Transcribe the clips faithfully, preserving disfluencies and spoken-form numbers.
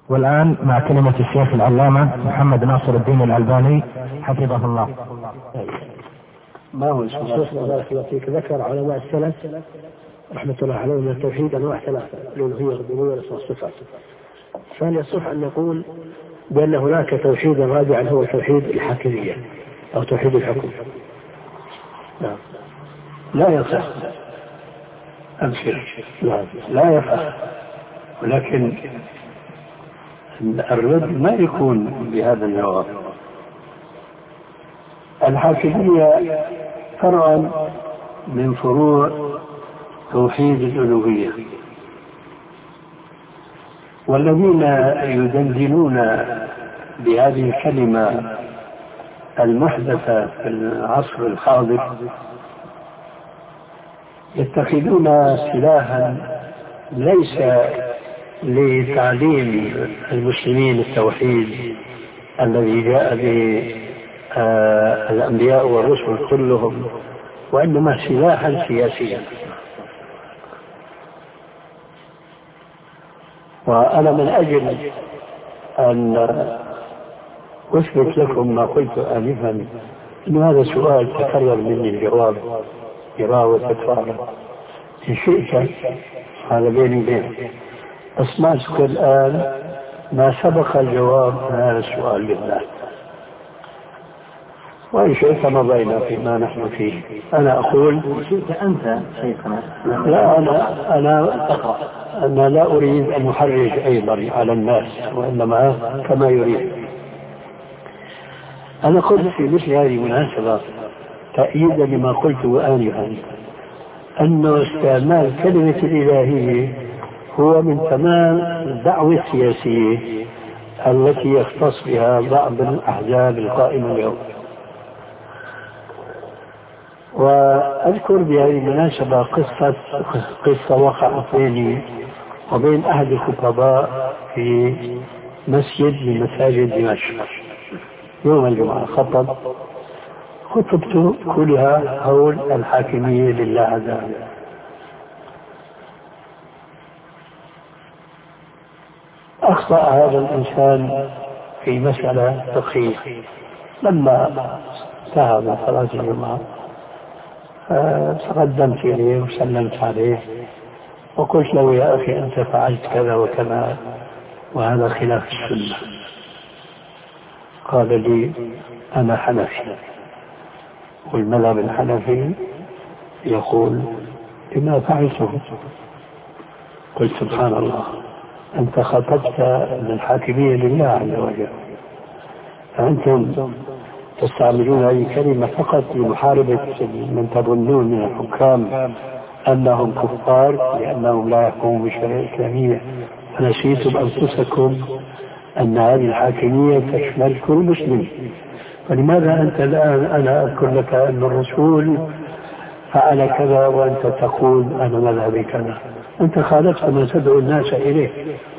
والآن مع كلمة الشيخ العلامة محمد ناصر الدين الألباني حفظه الله. ما هو الشيخ بارك الله فيك ذكر علماء السلف رحمة الله عليهم من التوحيد أنواع ثلاثة: الألوهية والربوبية والأسماء والصفات. فهل يصح أن نقول بأن هناك توحيدا رابعا هو توحيد الحاكمية أو توحيد الحكم؟ لا, لا يصح. أبشر، لا, لا يصح. ولكن الرد ما يكون بهذا النوع. الحاكمية فرع من فروع توحيد الألوهية، والذين يدندنون بهذه الكلمة المحدثة في العصر الحاضر يتخذون سلاحا ليس لتعليم المسلمين التوحيد الذي جاء به آه الأنبياء والرسل كلهم، وإنما سلاحا سياسيا. وأنا من أجل أن أثبت لكم ما قلت آنفا أن هذا سؤال تكرر مني الجواب مرارا وتكرارا، إن شئت هذا بيني وبينك أسمعتك الآن ما سبق الجواب عن هذا السؤال بالله، وإن شئت مضينا فيما نحن فيه. أنا أقول أنت شيخنا. لا، أنا أنا أنا لا أريد أن أحرج أيضا على الناس، وإنما كما يريد. أنا قلت في مثل هذه المناسبة تأييدا لما قلته آنفا أن استعمال كلمة الإلهية هو من تمام الدعوة السياسية التي يختص بها بعض الأحزاب القائمة اليوم. وأذكر بهذه المناسبة قصة قصة وقعت بيني وبين أحد الخطباء في مسجد من مساجد دمشق يوم الجمعة. خطب خطبت كلها حول الحاكمية لله عز وجل. أخطأ هذا الإنسان في مسألة فقهية. لما انتهى من صلاة الجمعة تقدمت إليه وسلمت عليه وقلت له: يا أخي أنت فعلت كذا وكذا وهذا خلاف السنة. قال لي: أنا حنفي والمذهب الحنفي يقول بما فعلته. قلت: سبحان الله، أنت خطبت من الحاكمية لله عز وجل، فأنتم تستعملون هذه الكلمة فقط لمحاربة من تظنون من الحكام أنهم كفار لأنهم لا يحكمون بالشريعة الإسلامية، فنسيتم أنفسكم أن هذه الحاكمية تشمل كل مسلم. فلماذا أنت الآن أنا أذكر لك أن الرسول فعل كذا وأنت تقول أنا مذهبي كذا؟ أنت خالفت ما تدعو الناس إليه.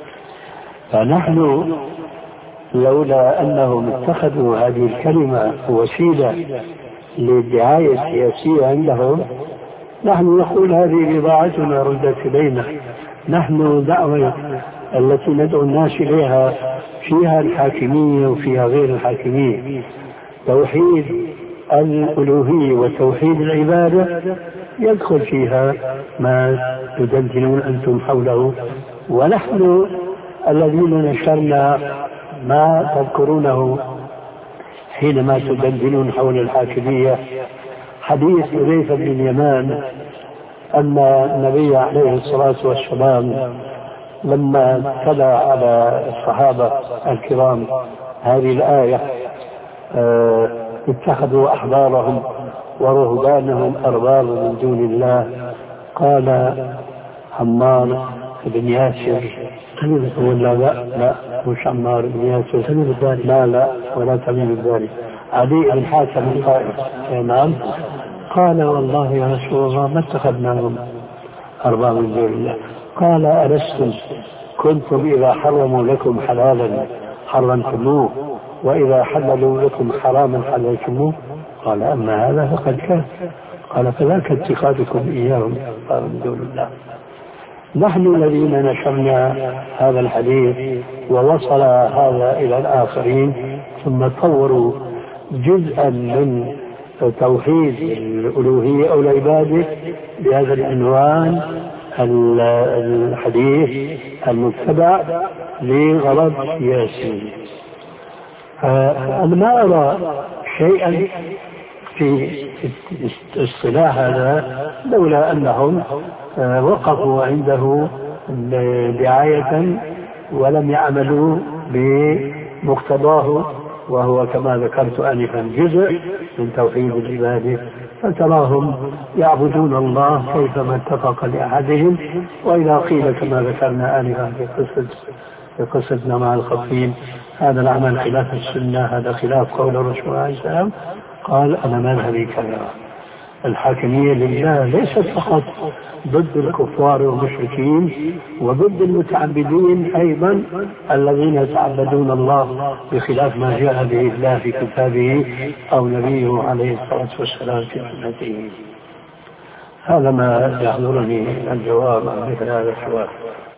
فنحن لولا أنهم اتخذوا هذه الكلمة وسيلة للدعاية السياسية عندهم، نحن نقول هذه بضاعتنا ردت إلينا. نحن دعوة التي ندعو الناس إليها فيها الحاكمية وفيها غير الحاكمية. توحيد الألوهية وتوحيد العبادة يدخل فيها ما تدندنون أنتم حوله، ونحن الذين نشرنا ما تذكرونه حينما تدندنون حول الحاكمية. حديث حذيفة بن اليمان أن النبي عليه الصلاة والسلام لما تلا على الصحابة الكرام هذه الآية: اه اتخذوا أحبارهم ورهبانهم أربابا من دون الله، قال عمار بن ياسر ولا لا لا مش عمار بن ياسر تميم الداري لا لا ولا تميم الداري علي بن حاتم القائد. نعم. قال: والله يا رسول الله ما اتخذناهم أربابا من دون الله. قال: ألستم كنتم إذا حرموا لكم حلالا حرمتموه وإذا حللوا لكم حراما حللتموه؟ قال: أما هذا فقد كان. قال: فذاك اتخاذكم إياهم من دون الله. نحن الذين نشرنا هذا الحديث ووصل هذا إلى الآخرين، ثم طوروا جزءا من توحيد الألوهية أو العبادة بهذا العنوان الحديث المتبع لغرض سياسي. أنا ما أرى شيئا في اصطلاح هذا لولا أنهم وقفوا عنده دعاية ولم يعملوا بمقتضاه، وهو كما ذكرت آنفا جزء من توحيد العبادة. فتراهم يعبدون الله كيفما اتفق لأحدهم، وإذا قيل كما ذكرنا آنفا في قصة في قصتنا مع الخطيب هذا العمل خلاف السنة، هذا خلاف قول الرسول عليه السلام، قال أنا مذهبي كذا. الحاكمية لله ليست فقط ضد الكفار والمشركين وضد المتعبدين أيضا الذين يتعبدون الله بخلاف ما جاء به الله في كتابه أو نبيه عليه الصلاة والسلام في سنته. هذا ما يحضرني الجواب عن مثل هذا السؤال.